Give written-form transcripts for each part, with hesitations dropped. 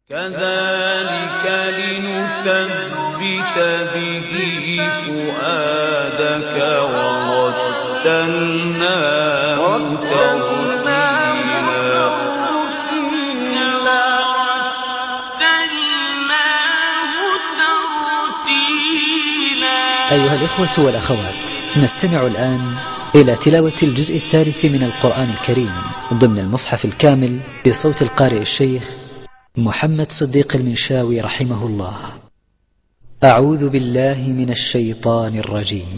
كذلك لنثبت به فؤادك ورتلناه ترتيلا. أيها الإخوة والأخوات، نستمع الآن إلى تلاوة الجزء الثالث من القرآن الكريم ضمن المصحف الكامل بصوت القارئ الشيخ محمد صديق المنشاوي رحمه الله. أعوذ بالله من الشيطان الرجيم.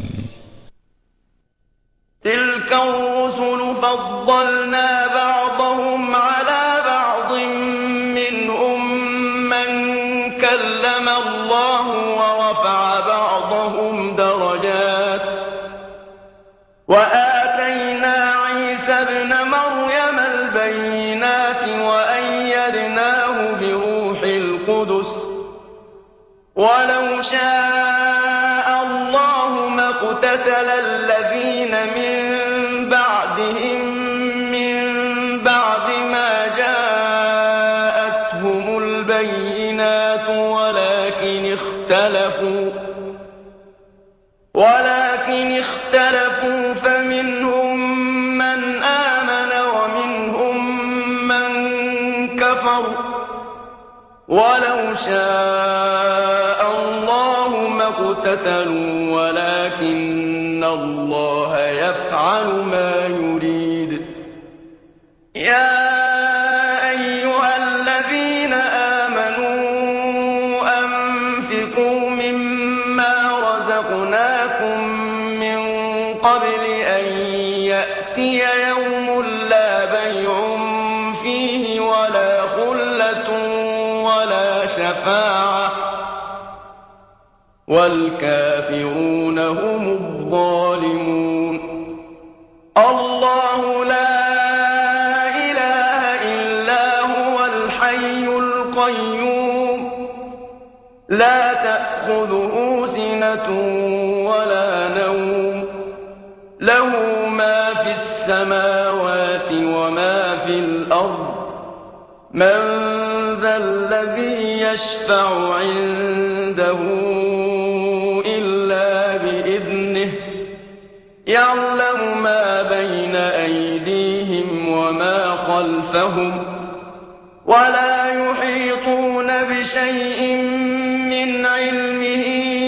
تلك الرسل فضلنا بعضهم على بعض، منهم من كلم الله ورفع بعضهم درجات، وآتينا عيسى ابن مريم البينات وأيدناه بروح القدس، ولو شاء الله ما اقتتل الذين من بعدهم من بعد ما جاءتهم البينات ولكن اختلفوا فمنهم من آمن ومنهم من كفر، ولو شاء الله ما اقتتلوا ولكن الله يفعل ما يريد. يا أيها الذين آمنوا أنفقوا مما رزقناكم من قبل أن يأتي يوم لا بيع فيه ولا خلة ولا شفاعة، والكافرون هم الظالمون. الله لا إله إلا هو الحي القيوم، لا تأخذه سنة ولا نوم، له ما في السماوات وما في الأرض. من ذا الذي يشفع عنده إلا بإذنه، يعلم ما بين أيديهم وما خلفهم، ولا يحيطون بشيء من علمه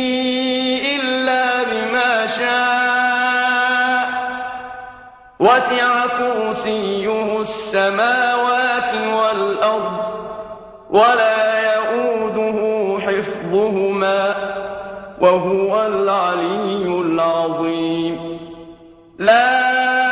إلا بما شاء، وسع كرسيه السماوات والأرض، ولا يؤوده حفظهما، وهو العلي العظيم. لا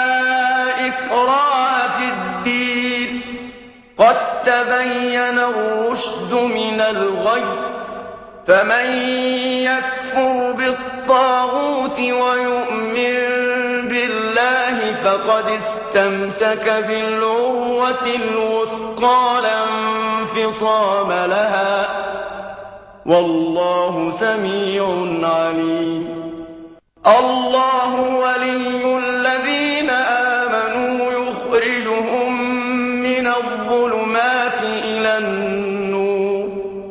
إكراه في الدين، قد تبين الرشد من الغي، فمن يكفر بالطاغوت ويؤمن بالله فقد استمسك بالعروة الوثقى لا انفصام لها، والله سميع عليم. الله ولي الذين آمنوا يخرجهم من الظلمات إلى النور،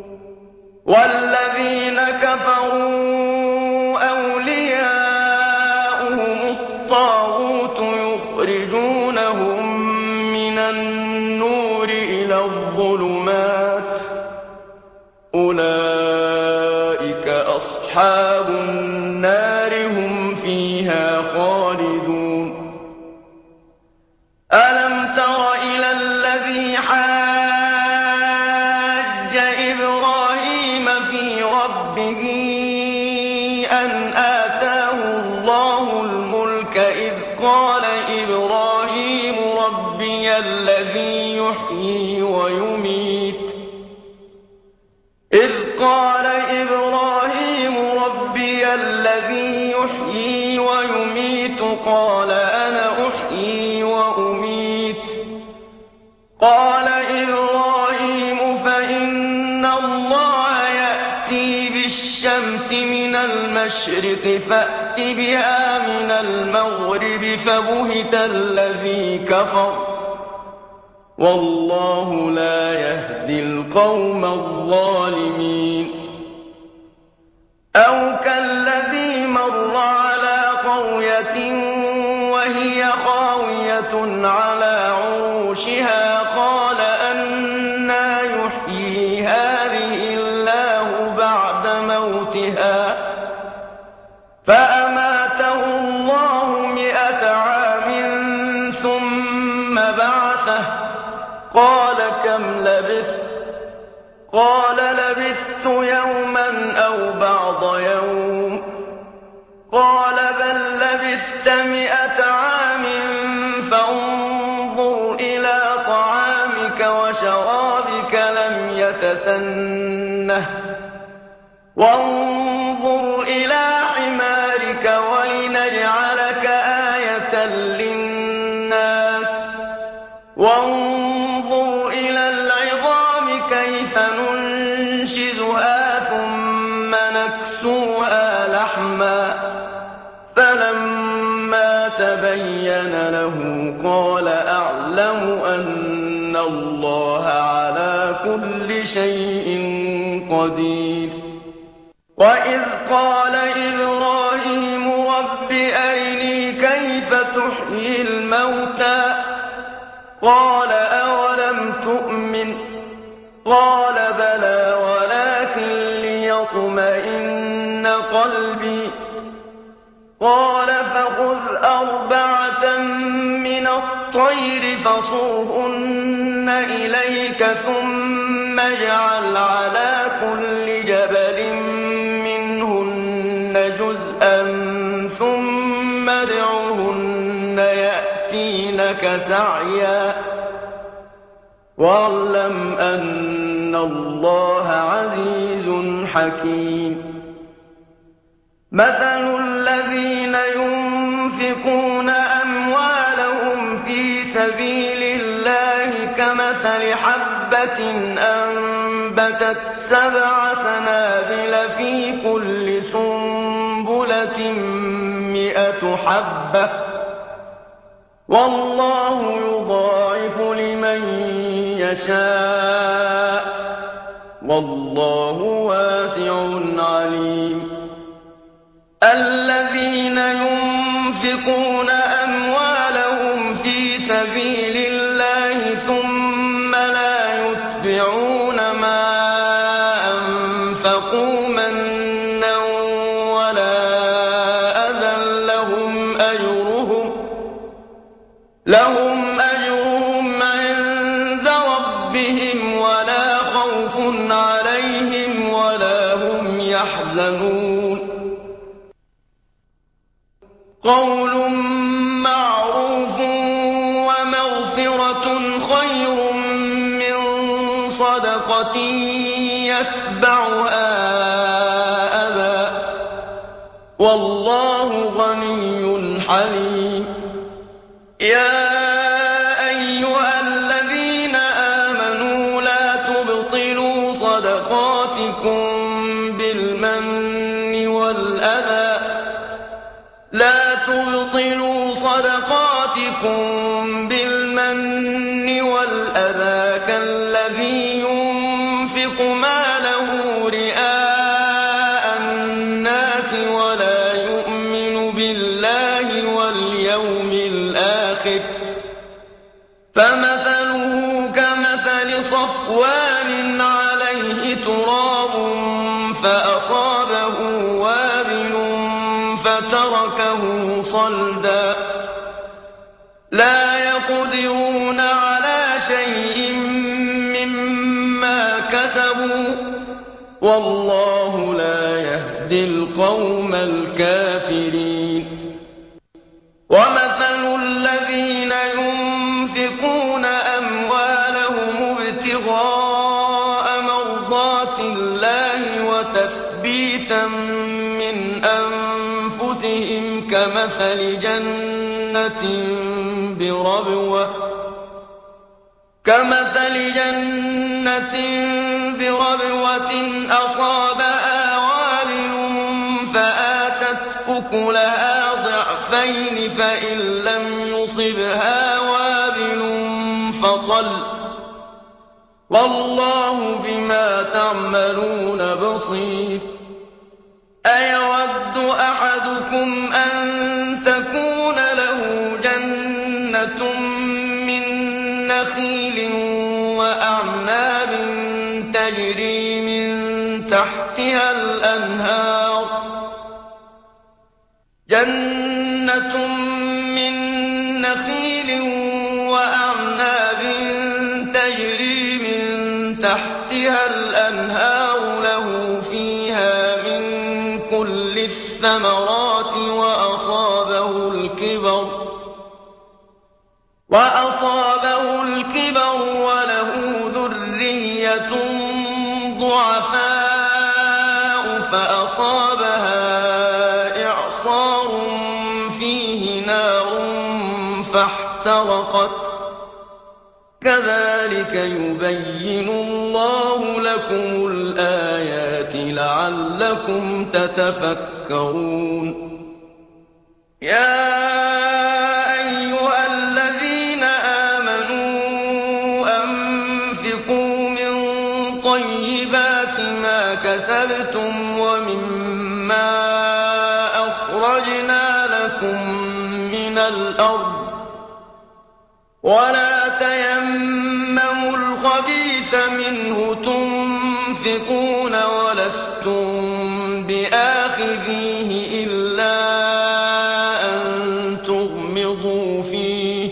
والذين كفروا أولياؤهم الطاغوت يخرجونهم من النور إلى الظلمات، أولئك أصحاب النار هم فيها خالدون. ألم تر إلى الذي حاج إبراهيم في ربه أن آتاه الله الملك، إذ قال إبراهيم ربي الذي يحيي ويميت قال أنا أحيي وأميت. قال إبراهيم فإن الله يأتي بالشمس من المشرق فأت بها من المغرب فبهت الذي كفر والله لا يهدي القوم الظالمين. أو كالذي مر على قرية وهي خاوية على عروشها قال أنى يحيي هذه الله بعد موتها فأماته الله 100 عام ثم بعثه قال كم لبثت قال لبثت يوما أو بعض يوم قال بل لبثت 100 عام فانظر إلى طعامك وشرابك لم يتسنه وانظر إلى حمارك ولنجعلك آية للناس وانظر إلى العظام كيف ننشزها ثم نكسوها لحما فلما تبين له قال أعلم أن الله على كل شيء قدير. وإذ قال إبراهيم رب أرني كيف تحيي الموتى قال أولم تؤمن قال بلى ولكن ليطمئن قلبي قال فخذ 4 من الطير فصرهن إليك ثم اجعل على كل جبل منهن جزءا ثم ادعهن يأتينك سعيا واعلم أن الله عزيز حكيم. مثل الذين ينفقون أموالهم في سبيل الله كمثل حبة أنبتت 7 سنابل في كل سنبلة 100 حبة والله يضاعف لمن يشاء والله واسع عليم. الذين ينفقون أموالهم في سبيل الله ثم لا يتبعون ما أنفقوا منا ولا أذى لهم أجرهم عند ربهم ولا خوف عليهم ولا هم يحزنون. قول معروف ومغفرة خير من صدقة يتبعها أذى والله غني حليم. يا أيها الذين آمنوا لا تبطلوا صدقاتكم بالمن والأذى كالذي ينفق ماله رئاء الناس ولا يؤمن بالله واليوم الآخر فمثله كمثل صفوان عليه تراب فأصابه وابل فتركه صلدا لا يقدرون على شيء مما كسبوا والله لا يهدي القوم الكافرين. ومثل الذين ينفقون أموالهم ابتغاء مرضات الله وتثبيتا من أنفسهم كمثل جنة بربوة أصابها وابل فآتت أكلها ضعفين فإن لم يصبها وابل فطل وأضل والله بما تعملون بصير أيود أحدكم أن تكون له جنة من نخيل وأعناب تجري من تحتها الأنهار له فيها من كل الثمرات وأصابه الكبر وله ذرية ضعفاء فأصابها إعصار فيه نار فاحترقت كذلك يبين الله لكم الآيات لعلكم تتفكرون يا أيها الذين آمنوا أنفقوا من طيبات ما كسبتم ومما أخرجنا لكم من الأرض ولا تيمموا الخبيث منه تنفقون ولستم بآخذيه إلا أن تغمضوا فيه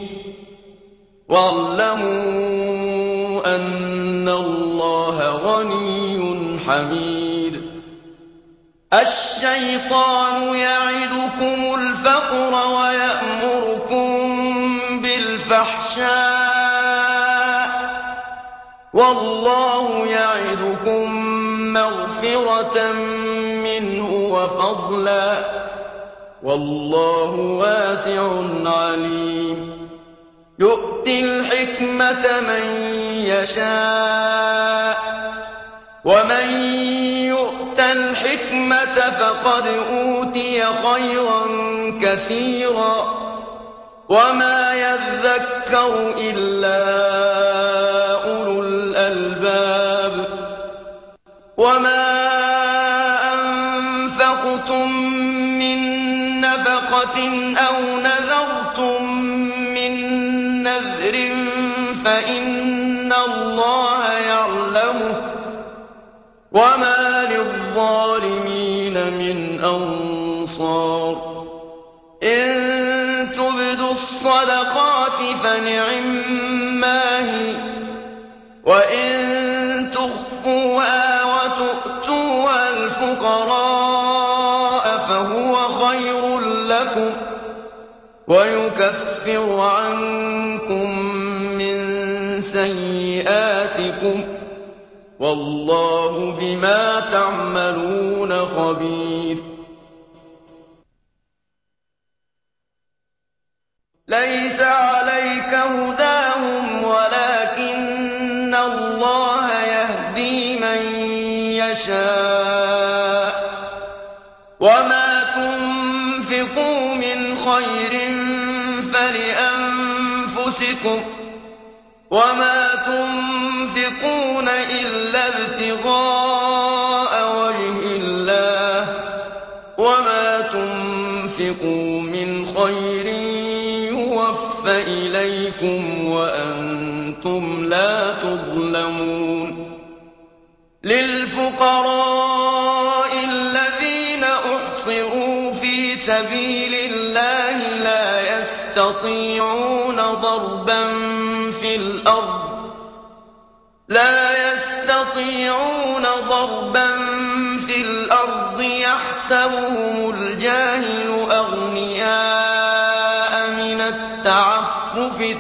واعلموا أن الله غني حميد الشيطان يعدكم الفقر ويأمركم بالفحشاء والله يعدكم مغفرة منه وفضلا والله واسع عليم يؤتي الحكمة من يشاء ومن يؤت الحكمة فقد أوتي خيرا كثيرا وما يذكر إلا أولو الألباب وما أنفقتم من نفقة أو نذرتم من نذر فإن الله يعلمه وما للظالمين من أنصار إن تبدوا الصدقات فنعما هي وإن تخفوها وتؤتوها الفقراء فهو خير لكم ويكفر عنكم من سيئاتكم والله بما تعملون خبير ليس عليك هداهم ولكن الله يهدي من يشاء وما تنفقوا من خير فلأنفسكم وما تنفقون إلا ابتغاء وجه الله وما تنفقوا من خير يوفى إليكم وأنتم لا تظلمون للفقراء الذين أحصروا في سبيل الله لا يستطيعون ضربا في الأرض يحسبهم الجاهل أغنياء من التعفف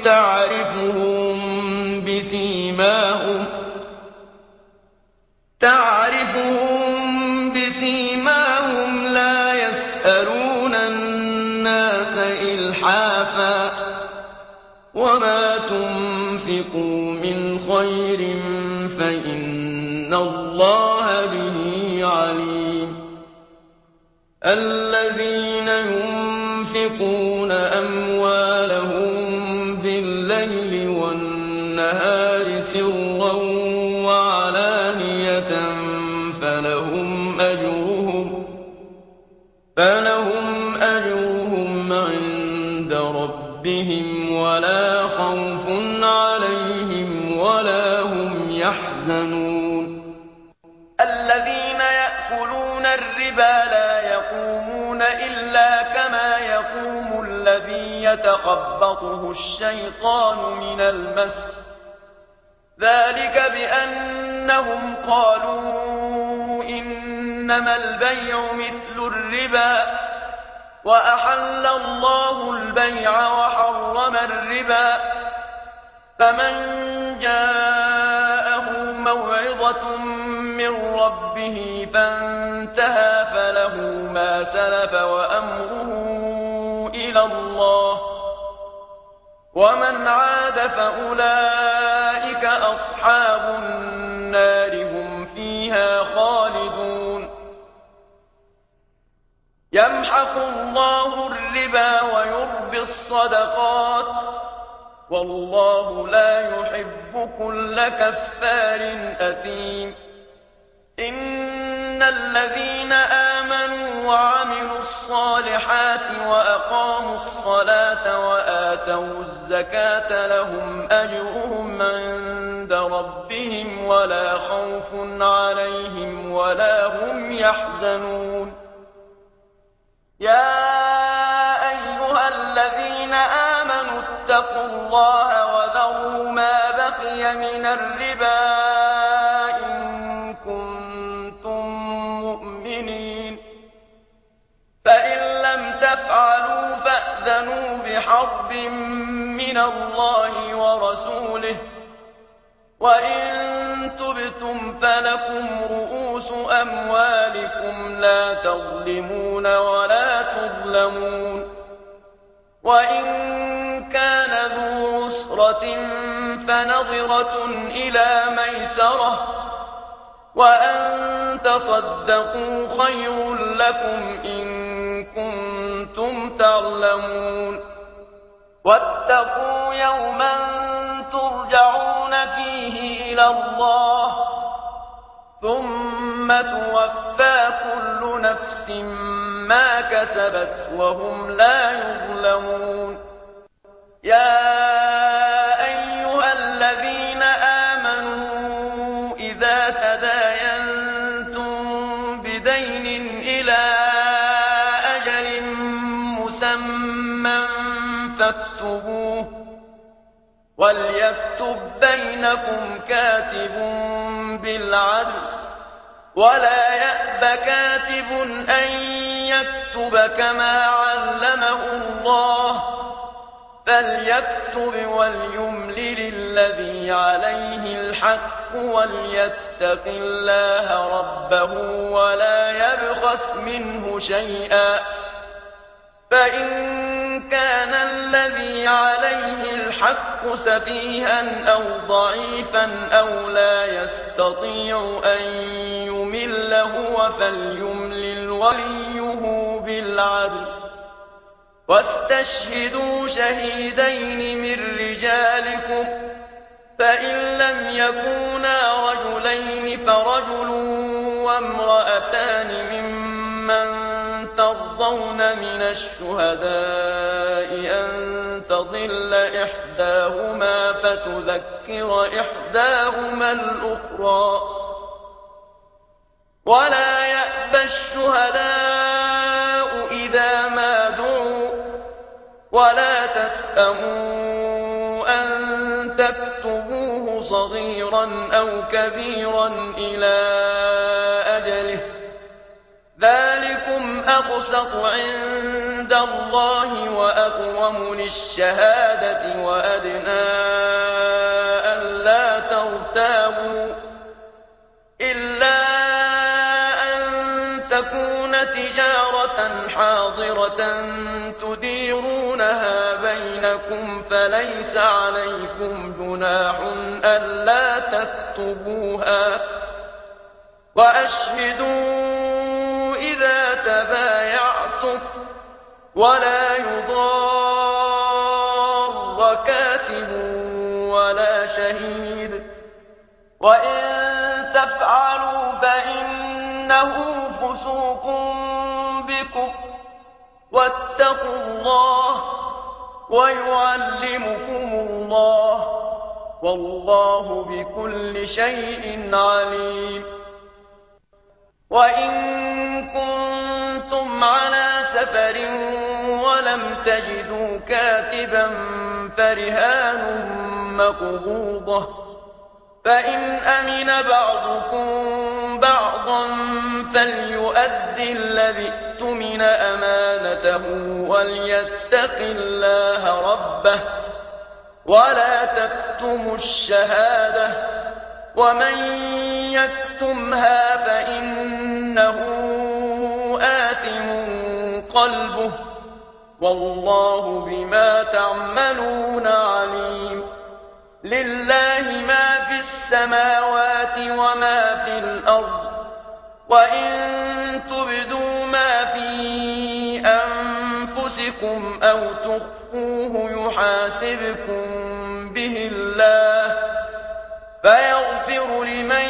تعرفهم بسيماهم لا يسألون الناس إلحافا وما تنفقوا من خير فإن الله به عليم الذين ينفقون أموالهم بالليل والنهار بقية فلهم أجرهم عند ربهم ولا خوف عليهم ولا هم يحزنون الذين يأكلون الربا لا يقومون إلا كما يقوم الذي يتخبطه الشيطان من المس ذلك بأنهم قالوا إنما البيع مثل الربا وأحل الله البيع وحرم الربا فمن جاءه موعظة من ربه فانتهى فله ما سلف وأمره إلى الله ومن عاد فأولئك أصحاب النار هم فيها خالدون يمحق الله الربا ويربي الصدقات والله لا يحب كل كفار أثيم إن الذين آمنوا وعملوا الصالحات وأقاموا الصلاة وآتوا الزكاة لهم أجرهم عند ربهم ولا خوف عليهم ولا هم يحزنون يا أيها الذين آمنوا اتقوا الله وذروا ما بقي من الربا إن كنتم مؤمنين فإن لم تفعلوا فأذنوا بحرب من الله ورسوله وإن تبتم فلكم رؤوس أموالكم لا تظلمون ولا تظلمون وإن كان ذو عسرة فنظرة إلى ميسرة وأن تصدقوا خير لكم إن كنتم تعلمون واتقوا يوما ترجعون فيه إلى الله ثم توفى كل نفس ما كسبت وهم لا يظلمون يا أيها الذين آمنوا إذا تداينتم بدين إلى أجل مسمى فاكتبوه وليكتب بينكم كاتب بالعدل ولا يأب كاتب أن يكتب كما علمه الله فليكتب وليملل الذي عليه الحق وليتق الله ربه ولا يبخس منه شيئا فإن كان الذي عليه الحق سفيها أو ضعيفا أو لا يستطيع أن يمل هو فليملل وليه بالعدل واستشهدوا شهيدين من رجالكم فإن لم يكونا رجلين فرجل وامرأتان ممن ترضون من الشهداء أن تضل إحداهما فتذكر إحداهما الأخرى ولا يأبى الشهداء إذا ما دعوا ولا تسأموا أن تكتبوه صغيرا أو كبيرا إلى أجله ذلكم أقسط عند الله وأقوم للشهادة وأدنى ألا ترتابوا إلا أن تكون تجارة حاضرة تديرونها بينكم فليس عليكم جناح ألا تكتبوها وأشهدوا إذا تبايعتم ولا يضار كاتب ولا شهيد وإن تفعلوا إنه فسوق بكم واتقوا الله ويعلمكم الله والله بكل شيء عليم. وإن كنتم على سفر ولم تجدوا كاتبا فرهان مقبوضة فإن أمن بعضكم بعضا فليؤدي الذي اؤتمن أمانته وليتق الله ربه ولا تكتموا الشهادة ومن يكتمها فإنه آثم قلبه والله بما تعملون عليم. لله ما في السماوات وما في الأرض وإن تبدوا ما في أنفسكم أو تخفوه يحاسبكم به الله فيغفر لمن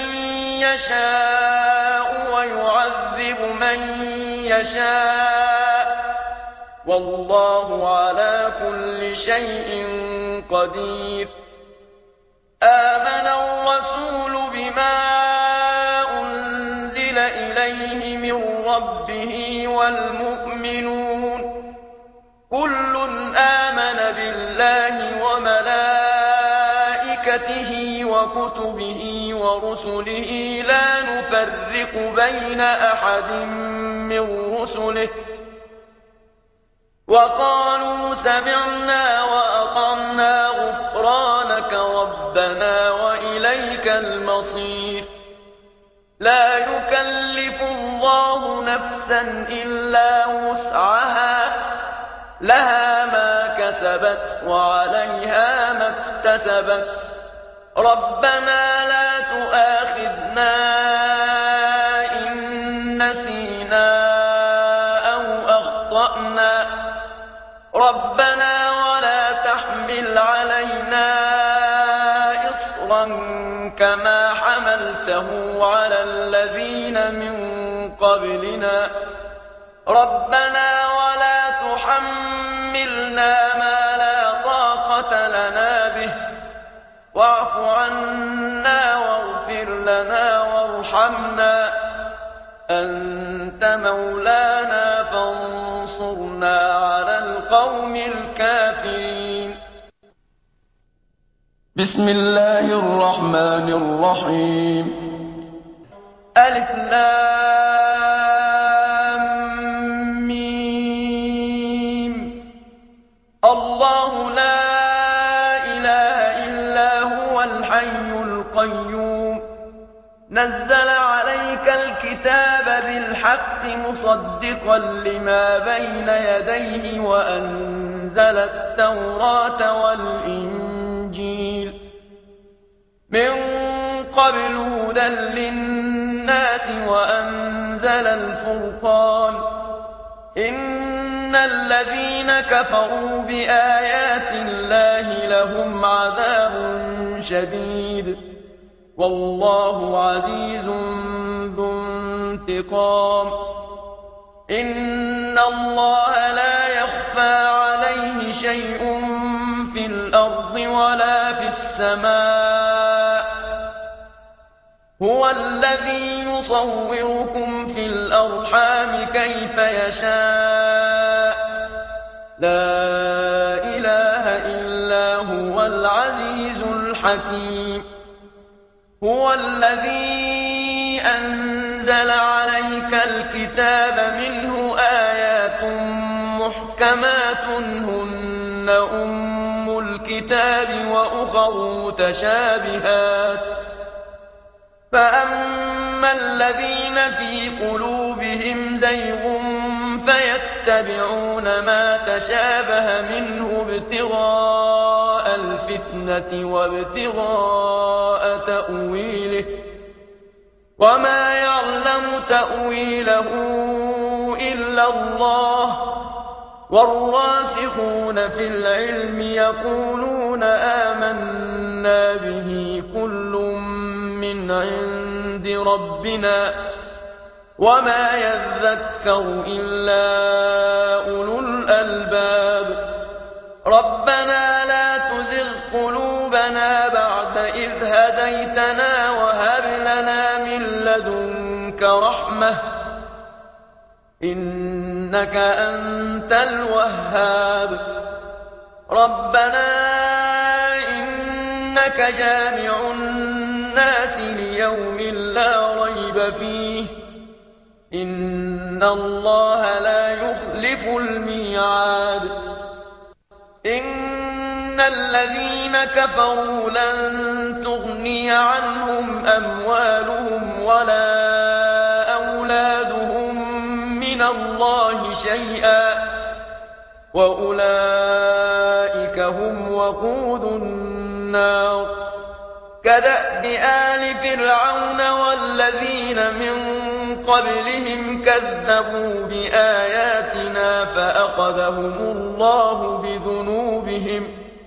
يشاء ويعذب من يشاء والله على كل شيء قدير. آمن الرسول بما أنزل إليه من ربه والمؤمنون كل آمن بالله وملائكته وكتبه ورسله لا نفرق بين أحد من رسله وقالوا سمعنا وأطعنا غفرانك ربنا وإليك المصير. لا يكلف الله نفسا إلا وسعها لها ما كسبت وعليها ما اكتسبت ربنا لا تؤاخذنا إن نسينا أو أخطأنا ربنا ولا تحمل علينا إصرا كما حملته على الذين من قبلنا ربنا ولا تحملنا ما لا طاقة لنا به واعف عنا واغفر لنا وارحمنا أنت مولانا فانصرنا على القوم الكافرين. بسم الله الرحمن الرحيم. ألف لام ميم. الله لا إله إلا هو الحي القيوم نزل عليك الكتاب بالحق مصدقا لما بين يديه وأنزل التوراة والإنجيل من قبل هدى للناس وأنزل الفرقان إن الذين كفروا بآيات الله لهم عذاب شديد والله عزيز ذو انتقام. إن الله لا يخفى عليه شيء في الأرض ولا في السماء هو الذي يصوركم في الأرحام كيف يشاء لا إله إلا هو العزيز الحكيم. هو الذي أنزل عليك الكتاب منه آيات محكمات هن أم الكتاب وأخر متشابهات فأما الذين في قلوبهم زيغ فيتبعون ما تشابه منه ابتغاء الفتنة وابتغاء تأويله وما يعلم تأويله إلا الله والراسخون في العلم يقولون آمنا به كل من عند ربنا وما يذكر إلا أولو الألباب. ربنا لا تزغ قلوبنا بعد إذ هديتنا وهب لنا من لدنك رحمة إنك أنت الوهاب. ربنا إنك جامع الناس ليوم لا ريب فيه إن الله لا يخلف الميعاد. إن الذين كفروا لن تغني عنهم أموالهم ولا أولادهم من الله شيئا وأولئك هم وقود النار. كدأب آل فرعون والذين من قبلهم كذبوا بآياتنا فأخذهم الله بذنوبهم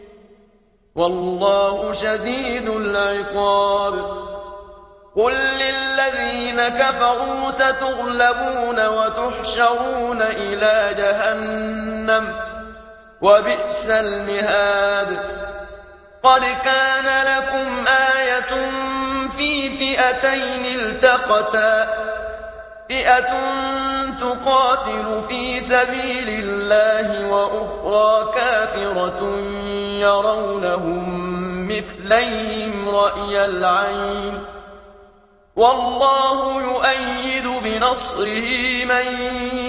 والله شديد العقاب. قل للذين كفروا ستغلبون وتحشرون إلى جهنم وبئس المهاد. قد كان لكم آية في فئتين التقتا فئة تقاتل في سبيل الله وأخرى كافرة يرونهم مثليهم رأي العين والله يؤيد بنصره من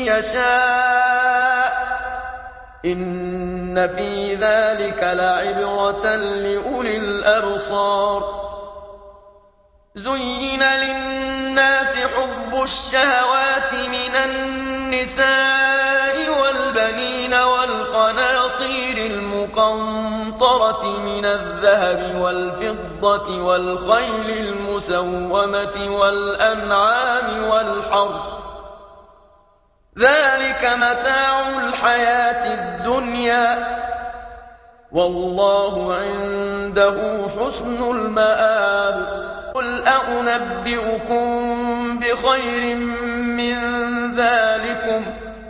يشاء إن في ذلك لعبرة لأولي الأبصار. زين للناس حب الشهوات من النساء والبنين والقناطير المقنطرة من الذهب والفضة والخيل المسومة والأنعام والحرث ذلك متاع الحياة الدنيا والله عنده حسن المآب. قل أنبئكم بخير من ذلكم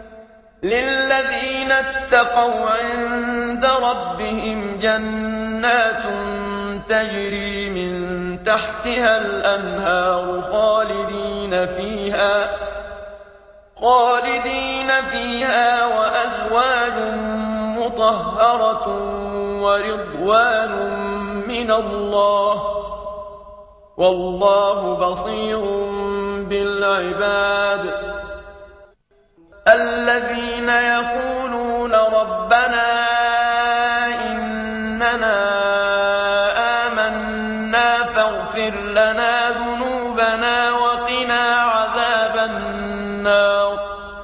للذين اتقوا عند ربهم جنات تجري من تحتها الأنهار خالدين فيها وأزواج مطهرة ورضوان من الله والله بصير بالعباد. الذين يقولون ربنا إننا آمنا فاغفر لنا ذنوبنا وقنا عذاب النار.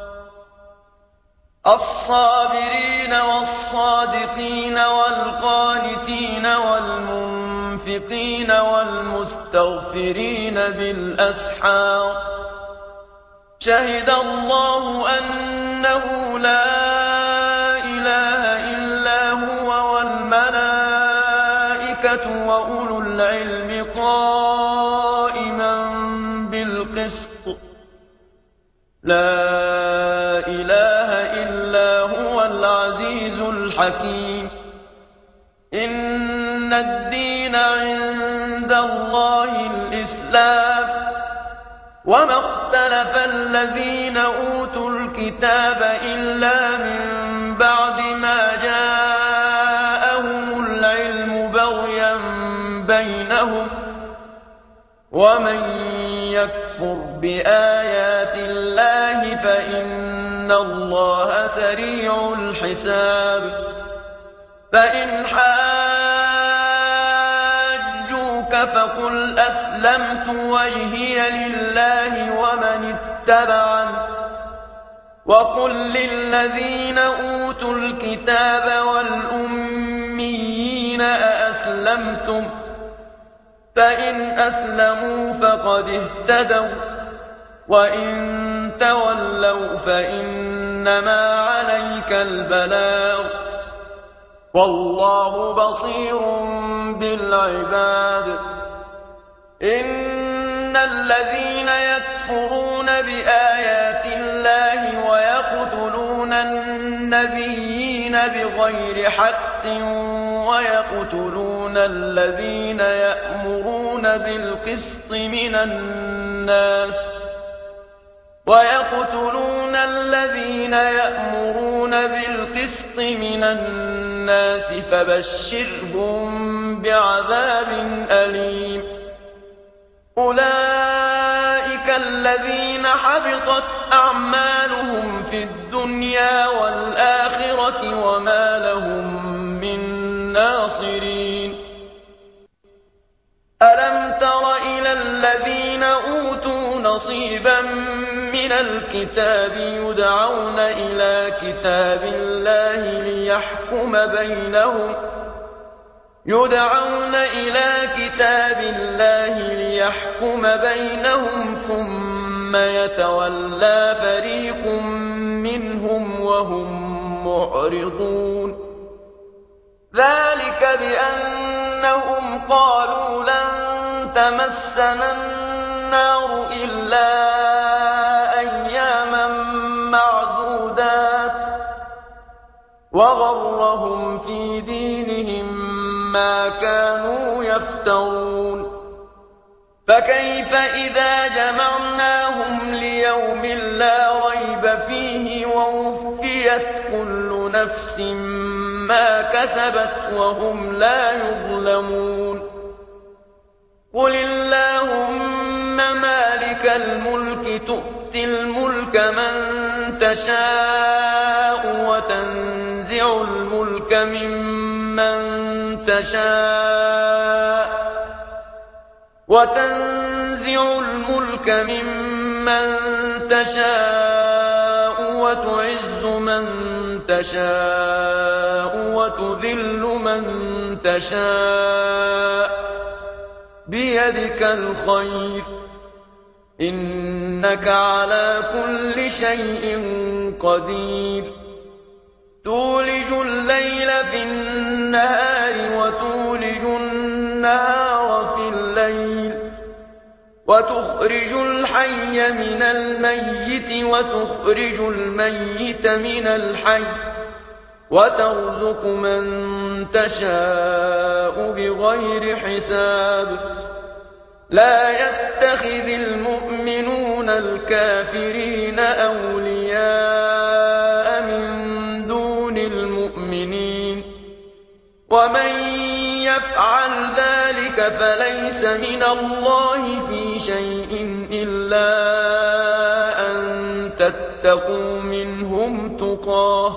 الصابرين والصادقين والقانتين والمنفقين والمستغفرين بالأسحار. شهد الله أنه لا إله إلا هو والملائكة وأولو العلم قائما بالقسط لا إله إلا هو العزيز الحكيم. إن الدين عند الله الإسلام وما اختلف الذين أوتوا الكتاب إلا من بعد ما جاءهم العلم بغيا بينهم ومن يكفر بآيات الله فإن الله سريع الحساب. فإن حاجوك فقل أسلمت وجهي لله ومن اتبعني وقل للذين أوتوا الكتاب والأميين أأسلمتم فإن أسلموا فقد اهتدوا وإن تولوا فإنما عليك البلاغ والله بصير بالعباد. إن الذين يكفرون بآيات الله ويقتلون النبيين بغير حق ويقتلون الذين يأمرون بالقسط من الناس فبشرهم بعذاب أليم أولئك الذين حبطت أعمالهم في الدنيا والآخرة وما لهم من ناصرين ألم تر إلى الذين أوتوا نصيبا من الكتاب يدعون إلى كتاب الله ليحكم بينهم ثم يتولى فريق منهم وهم معرضون ذلك بأنهم قالوا لن تمسنا النار إلا أياما معدودات وغرهم في دينهم ما كانوا يفترون فكيف إذا جمعناهم ليوم لا ريب فيه ووفيت كل نفس ما كسبت وهم لا يظلمون قل اللهم مالك الملك تؤتي الملك من تشاء وتنزع الملك ممن تشاء وتعز من تشاء وتذل من تشاء بيدك الخير إنك على كل شيء قدير تولج الليل في النهار وتولج النهار في الليل وتخرج الحي من الميت وتخرج الميت من الحي وترزق من تشاء بغير حساب لا يتخذ المؤمنون الكافرين أولياء من دون المؤمنين ومن يفعل ذلك فليس من الله في شيء إلا أن تتقوا منهم تقاه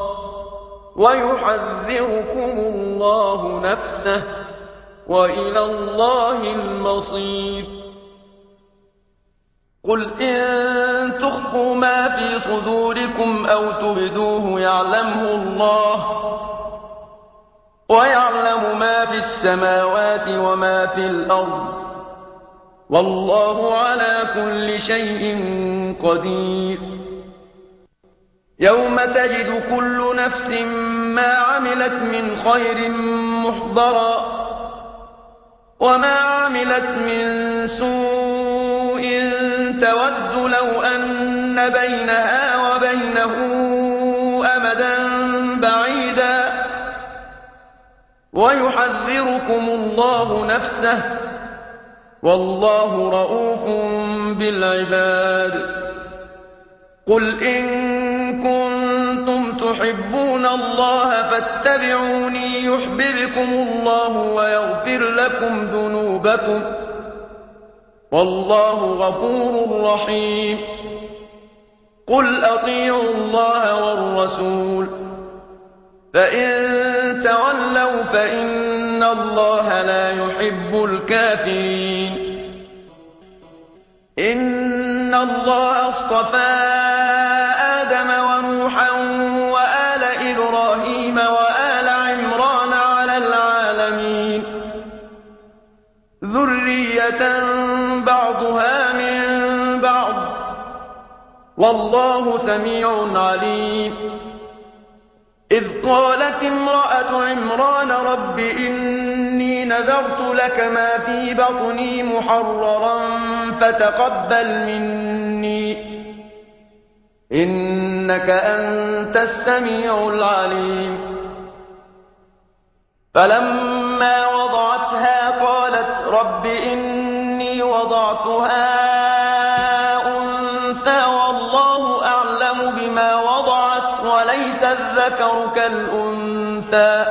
ويحذركم الله نفسه وإلى الله المصير قل إن تخفوا ما في صدوركم أو تبدوه يعلمه الله ويعلم ما في السماوات وما في الأرض والله على كل شيء قدير يوم تجد كل نفس ما عملت من خير محضرا وما عملت من سوء تود لو أن بينها وبينه أمدا بعيدا ويحذركم الله نفسه والله رءوف بالعباد قل إن كنتم تحبون الله فاتبعوني يحببكم الله ويغفر لكم ذنوبكم والله غفور رحيم قل أطيعوا الله والرسول فإن تولوا فإن الله لا يحب الكافرين إن الله اصطفى آدم ونوحا وآل إبراهيم وآل عمران على العالمين ذرية بعضها من بعض والله سميع عليم إذ قالت امرأة عمران رب إني نذرت لك ما في بطني محررا فتقبل مني إنك أنت السميع العليم فلما وضعتها قالت رب إني وضعتها أنثى والله أعلم بما وضعت وليس الذكر كالأنثى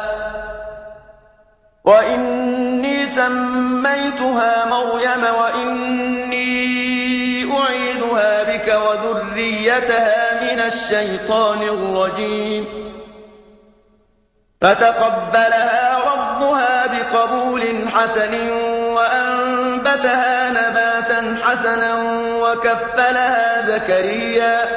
وإني سميتها مريم وإني أعيذها بك وذريتها من الشيطان الرجيم فتقبلها ربها بقبول حسن وأنبتها نباتا حسنا وكفلها زكريا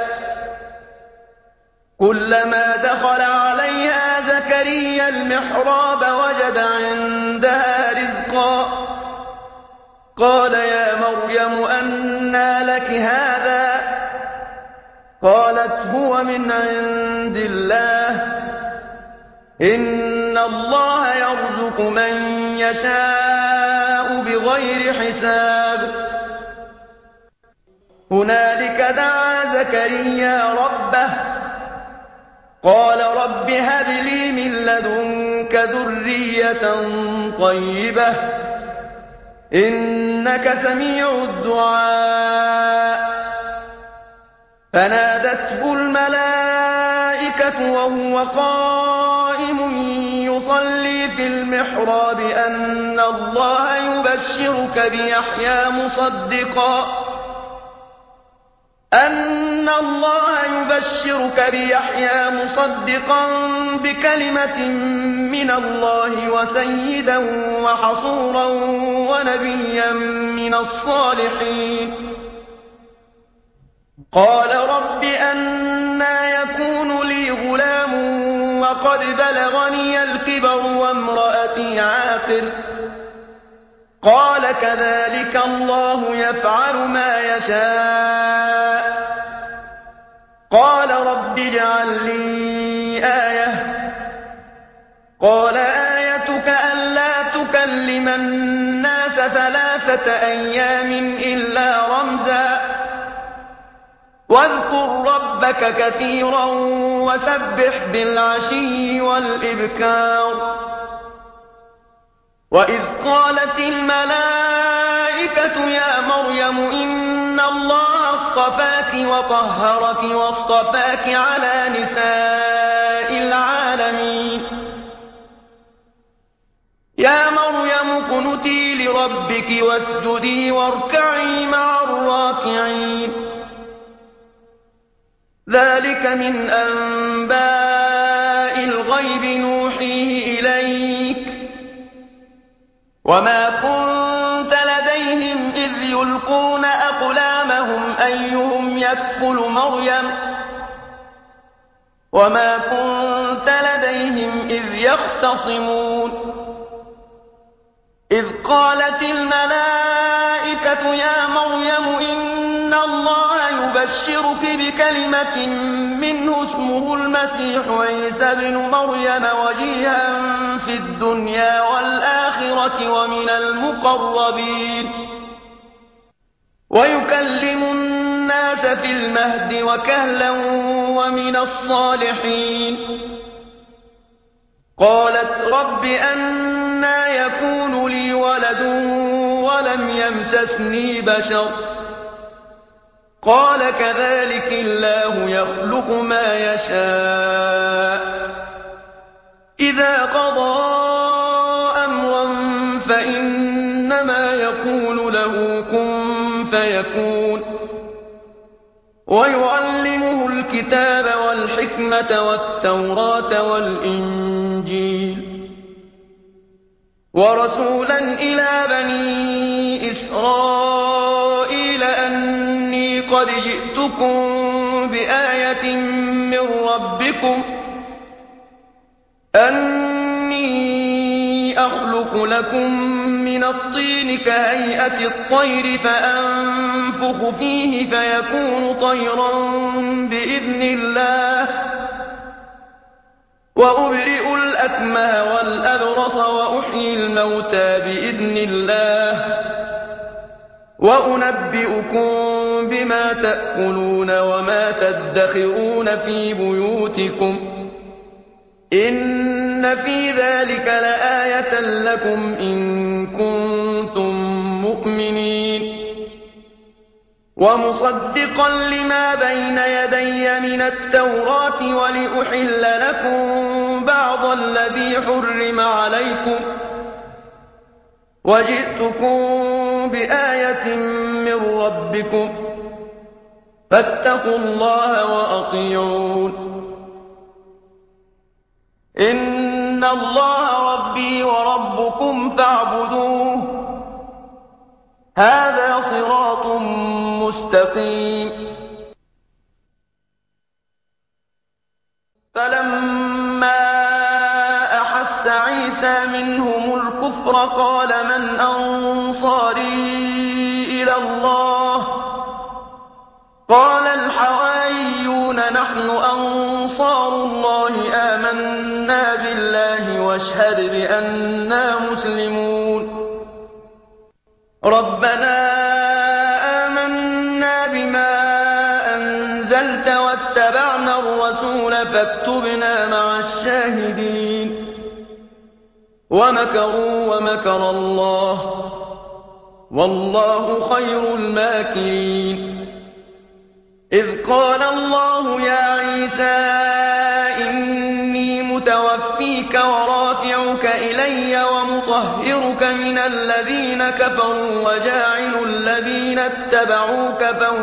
كلما دخل عليها زكريا المحراب وجد عندها رزقا قال يا مريم أنى لك هذا قالت هو من عند الله إن الله يرزق من يشاء بغير حساب هنالك دعا زكريا ربه قال رب هب لي من لدنك ذرية طيبة إنك سميع الدعاء فنادته الملائكة وهو قائم يصلي في المحراب أن الله يبشرك بيحيى مصدقا بكلمة من الله وسيدا وحصورا ونبيا من الصالحين قال رب أنى يكون لي غلام وقد بلغني الكبر وامرأتي عاقر قال كذلك الله يفعل ما يشاء قال رب اجعل لي آية قال آيتك ألا تكلم الناس 3 أيام إلا رمزا واذكر ربك كثيرا وسبح بالعشي والإبكار وإذ قالت الملائكة يا مريم إن الله اصطفاك وطهرك واصطفاك على نساء العالمين يا مريم اقنتي لربك واسجدي واركعي مع الراكعين ذلك من أنباء الغيب نوحيه إليك وما كنت لديهم إذ يلقون أقلامهم أيهم يكفل مريم وما كنت لديهم إذ يختصمون إذ قالت الملائكة يا مريم إن الله يبشرك بكلمة منه اسمه المسيح عيسى بن مريم وجيها في الدنيا والآخرة ومن المقربين ويكلم الناس في المهد وكهلا ومن الصالحين قالت رب أنى يكون لي ولد ولم يمسسني بشر قال كذلك الله يخلق ما يشاء إذا قضى أمرا فإنما يقول له كن فيكون ويعلمه الكتاب والحكمة والتوراة والإنجيل ورسولا إلى بني إسرائيل أني قد جئتكم بآية من ربكم أني أخلق لكم من الطين كهيئة الطير فأنفخ فيه فيكون طيرا بإذن الله وأبرئ الأكمه والأبرص وأحيي الموتى بإذن الله وأنبئكم بما تأكلون وما تدخرون في بيوتكم إن في ذلك لآية لكم إن كنتم مؤمنين ومصدقا لما بين يدي من التوراة ولأحل لكم بعض الذي حرم عليكم وجئتكم بآية من ربكم فاتقوا الله وأطيعون إن الله ربي وربكم فاعبدوه هذا صراط مستقيم فلما أحس عيسى منهم الكفر قال من أنصاري إلى الله قال الحواريون نحن أنصار الله آمنا بالله واشهد بأننا مسلمون ربنا آمنا بما أنزلت واتبعنا الرسول فاكتبنا مع الشاهدين ومكروا ومكر الله والله خير الماكرين إذ قال الله يا عيسى إني متوفيك ورافعك إلي ومطهرك من الذين كفروا وجاعل الذين اتبعوك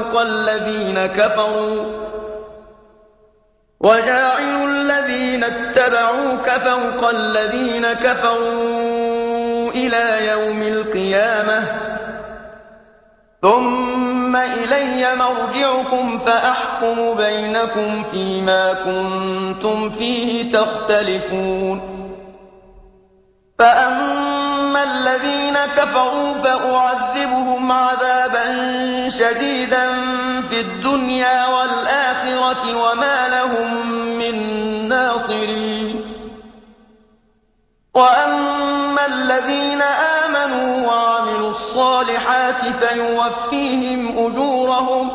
فوق الذين كفروا إلى يوم القيامة ثم إلي مرجعكم فأحكم بينكم فيما كنتم فيه تختلفون فأما الذين كفروا فأعذبهم عذابا شديدا في الدنيا والآخرة وما لهم من ناصرين وأما الذين آمنوا وعملوا الصالحات فيوفيهم أجورهم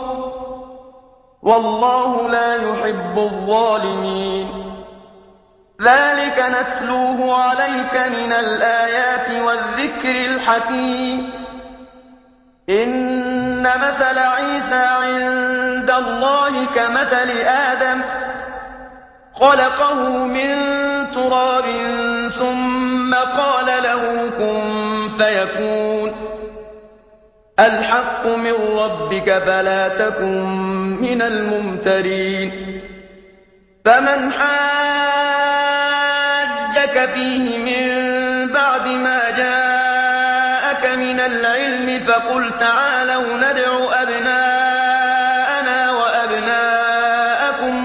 والله لا يحب الظالمين ذلك نتلوه عليك من الآيات والذكر الحكيم إن مثل عيسى عند الله كمثل آدم خلقه من تراب ثم قال له كن فيكون الحق من ربك فلا تكن من الممترين فمن حاجك فيه من بعد ما جاءك من العلم فقل تعالوا ندع أبناءنا وأبناءكم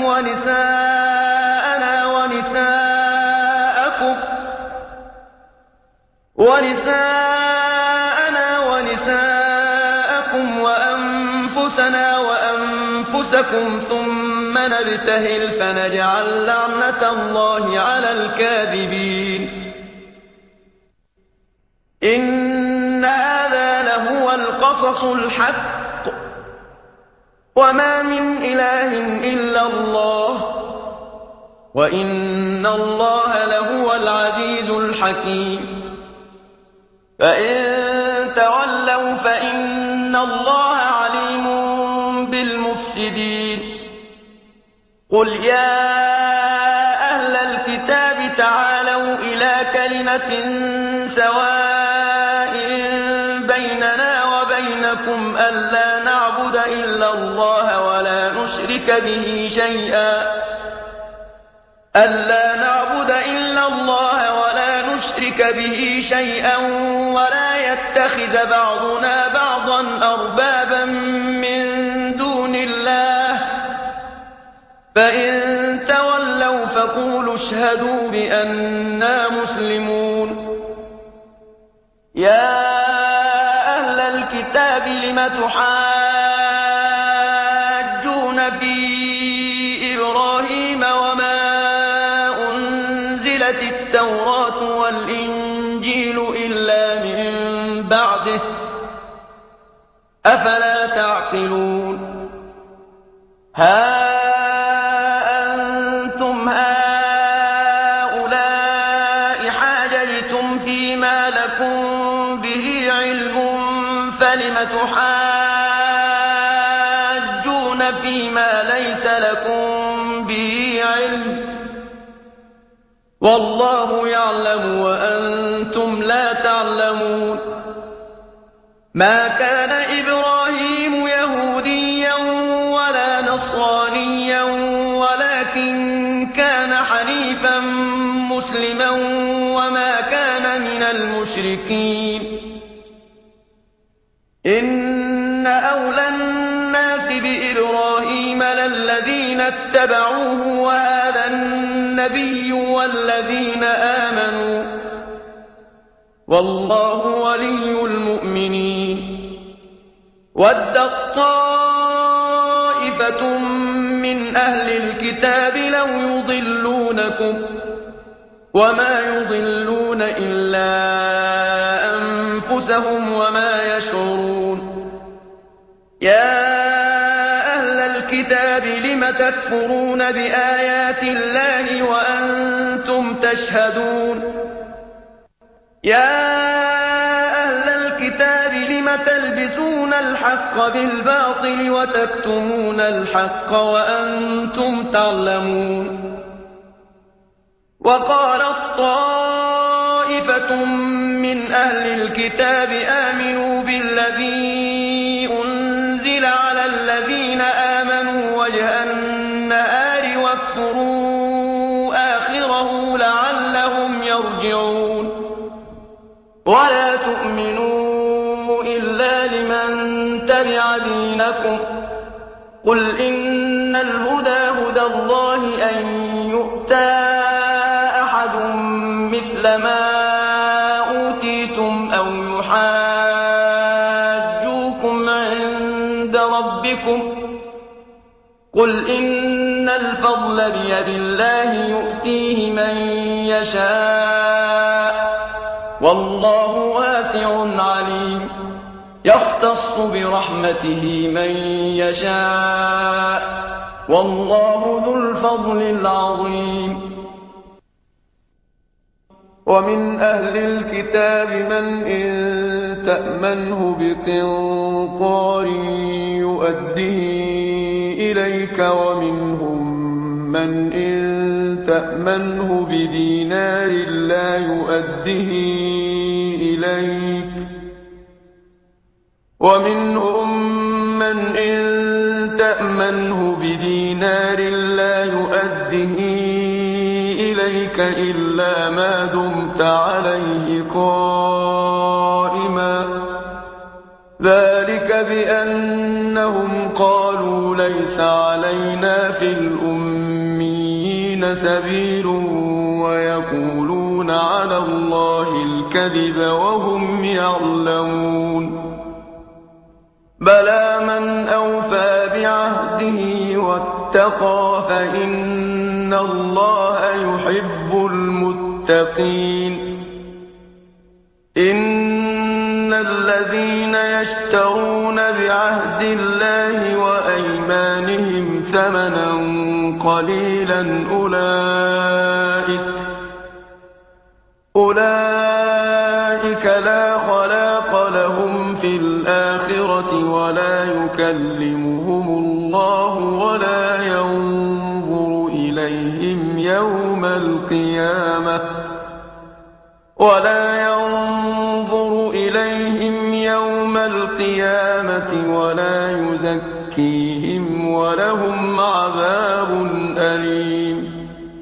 ونساءنا ونساءكم وأنفسنا وأنفسكم ثم نبتهل فنجعل لعنة الله على الكاذبين إن هذا لهو القصص الحق وما من إله إلا الله وإن الله لهو العزيز الحكيم فإن تولوا فإن الله عليم بالمفسدين قل يا أهل الكتاب تعالوا إلى كلمة سواء بيننا وبينكم ألا نعبد إلا الله ولا نشرك به شيئا ولا يتخذ بعضنا بعضا أربابا من دون الله فإن تولوا فقولوا اشهدوا بأننا مسلمون يا أهل الكتاب لم تحاجون في إبراهيم وما أنزلت التوراة والإنجيل إلا من بعده أفلا تعقلون ها أنتم هؤلاء حاججتم فيما لكم به علم فلم تحاجون فيما ليس لكم به علم والله يعلم وأنتم لا تعلمون ما كان إبراهيم يهوديا ولا نصرانيا ولكن كان حنيفا مسلما وما كان من المشركين إن أولى الناس بإبراهيم للذين اتبعوه وهذا النبي والذين آمنوا والله ولي المؤمنين ودت طائفة من أهل الكتاب لو يضلونكم وما يضلون إلا أنفسهم وما يشعرون يا أهل الكتاب لم تكفرون بآيات الله وأنتم تشهدون يا أهل الكتاب لم تلبسون الحق بالباطل وتكتمون الحق وأنتم تعلمون وقالت طائفة من أهل الكتاب آمنوا بالذي أنزل على الذين آمنوا وجه النهار واكفروا آخره لعلهم يرجعون ولا تؤمنوا إلا لمن تبع دينكم قل إن الهدى هدى الله أن يؤتى أحد مثل ما أوتيتم أو يحاجوكم عند ربكم قل إن الفضل بيد الله يؤتيه من يشاء والله واسع عليم يختص برحمته من يشاء والله ذو الفضل العظيم ومن أهل الكتاب من إن تأمنه بقنطار يؤديه إليك ومنهم من إن تأمنه بدينار لا يؤديه إليك ومنهم من إن تأمنه بدينار لا يؤديه إليك إلا ما دمت عليه قائما ذلك بأنهم قالوا ليس علينا في الأميين سبيل ويقولون على الله الكذب وهم يعلمون بلى من أوفى بعهده واتقى فإن الله يحب المتقين إن الذين يشترون بعهد الله وأيمانهم ثمنا قليلا أولئك لا خلاق لهم في الآخرة ولا يكلمهم الله ولا ينظر إليهم يوم القيامة ولا يزكيهم ولهم عذاب أليم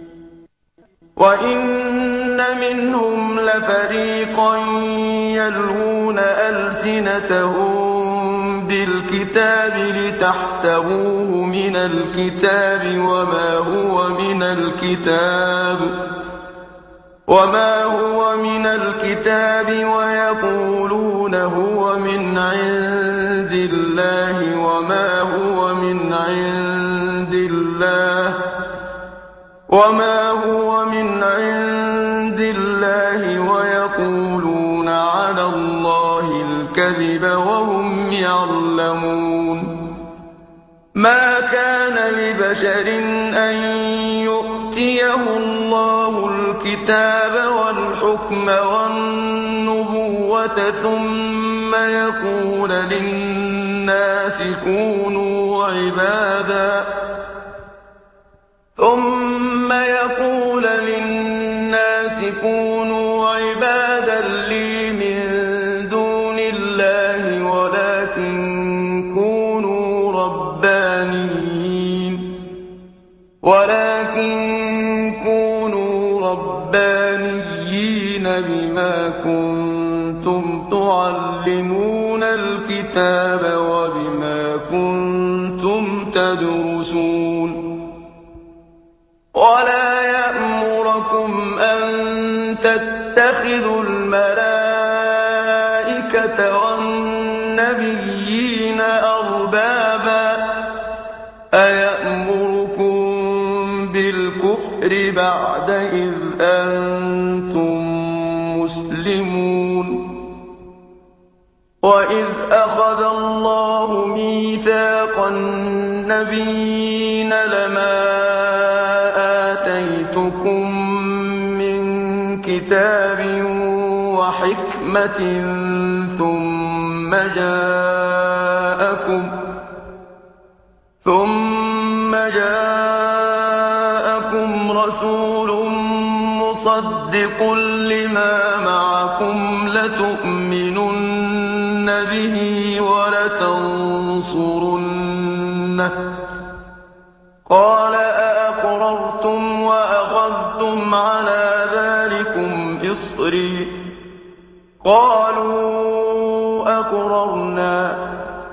وإن منهم لفريقا يلوون ألسنتهم بالكتاب لتحسبوه من الكتاب وما هو من الكتاب ويقولون هو من عند الله وما هو من عند الله ويقولون على الله الكذب وهم يعلمون ما كان لبشر أن يؤتيه الله الكتاب والحكم والنبوة ثم يقول للناس كونوا عبادا لي من دون الله ولكن كونوا ربانيين بما كنتم تعلمون الكتاب وبما كنتم تدرسون ولا يأمركم أن تتخذوا الملائكة والنبيين أربابا أيأمركم بالكفر بعد إذ أنتم مسلمون وإذ أخذ الله ميثاق النبيين لما آتيتكم من كتاب وحكمة ثم جاءكم رسول مصدق لما معكم لتؤمنن به ولتنصرنه قال أأقررتم وأخذتم على ذلكم إصري قالوا أقررنا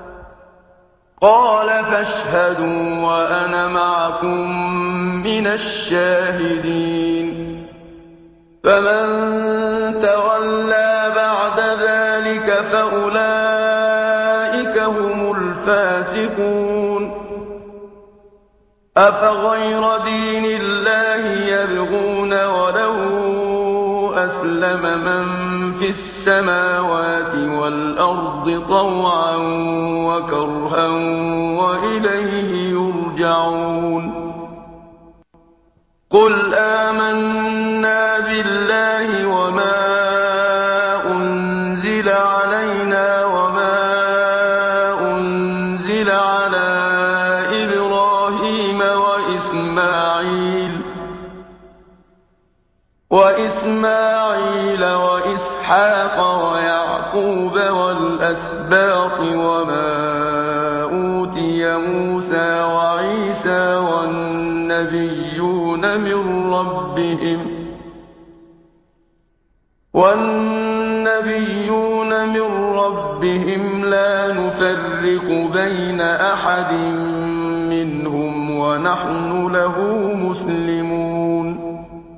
قال فاشهدوا وأنا معكم من الشاهدين فمن تولى بعد ذلك فأولئك هم الفاسقون أفغير دين الله يبغون وله أسلم من في السماوات والأرض طوعا وكرها وإليه يرجعون قل آمنا بالله وما أنزل علينا وما أنزل على إبراهيم وإسماعيل وإسحاق ويعقوب والأسباط وما أوتي موسى وعيسى والنبيون من ربهم لا نفرق بين أحد منهم ونحن له مسلمون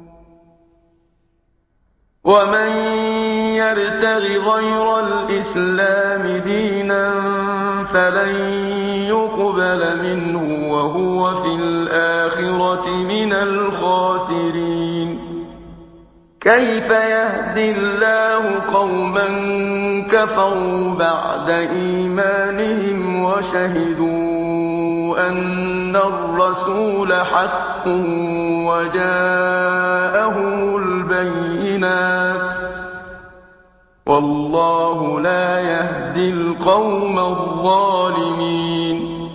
ومن يبتغ غير الإسلام دينا فلن يقبل منه وهو في الآخرة من الخاسرين كيف يهدي الله قوما كفروا بعد إيمانهم وشهدوا أن الرسول حق وجاءهم البينات والله لا يهدي القوم الظالمين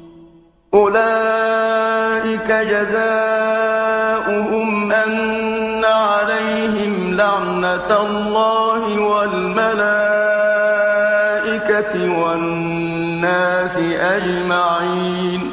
أولئك جزاؤهم أن عليهم لعنة الله والملائكة والناس أجمعين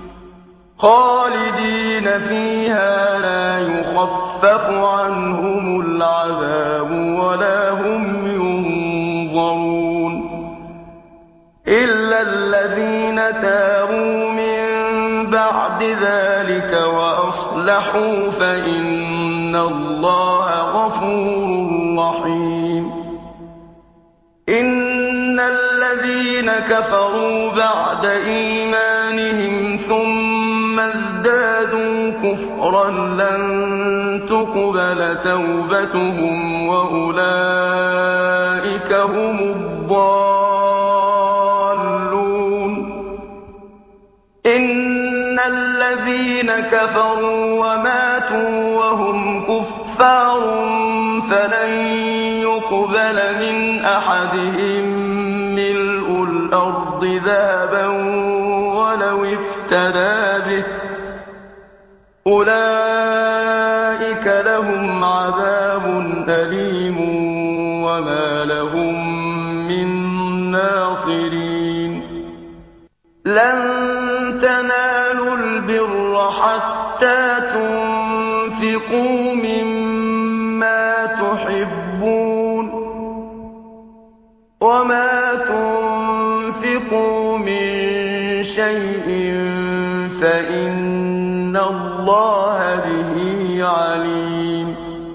خالدين فيها لا يخفف عنهم العذاب ولا هم ينظرون إلا الذين تابوا من بعد ذلك وأصلحوا فإن الله غفور رحيم إن الذين كفروا بعد إيمانهم ثم ازدادوا كفرا لن تقبل توبتهم وأولئك هم الضالون الذين كفروا وماتوا وهم كفار فلن يقبل من أحدهم ملء الأرض ذهبا ولو افتدى به أولئك لهم عذاب أليم وما لهم من ناصرين لن تنالوا البر حتى تنفقوا مما تحبون وما تنفقوا من شيء فإن الله به عليم.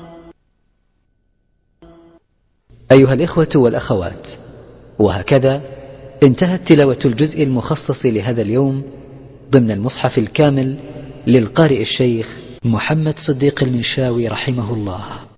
أيها الإخوة والأخوات، وهكذا انتهت تلاوة الجزء المخصص لهذا اليوم ضمن المصحف الكامل للقارئ الشيخ محمد صديق المنشاوي رحمه الله.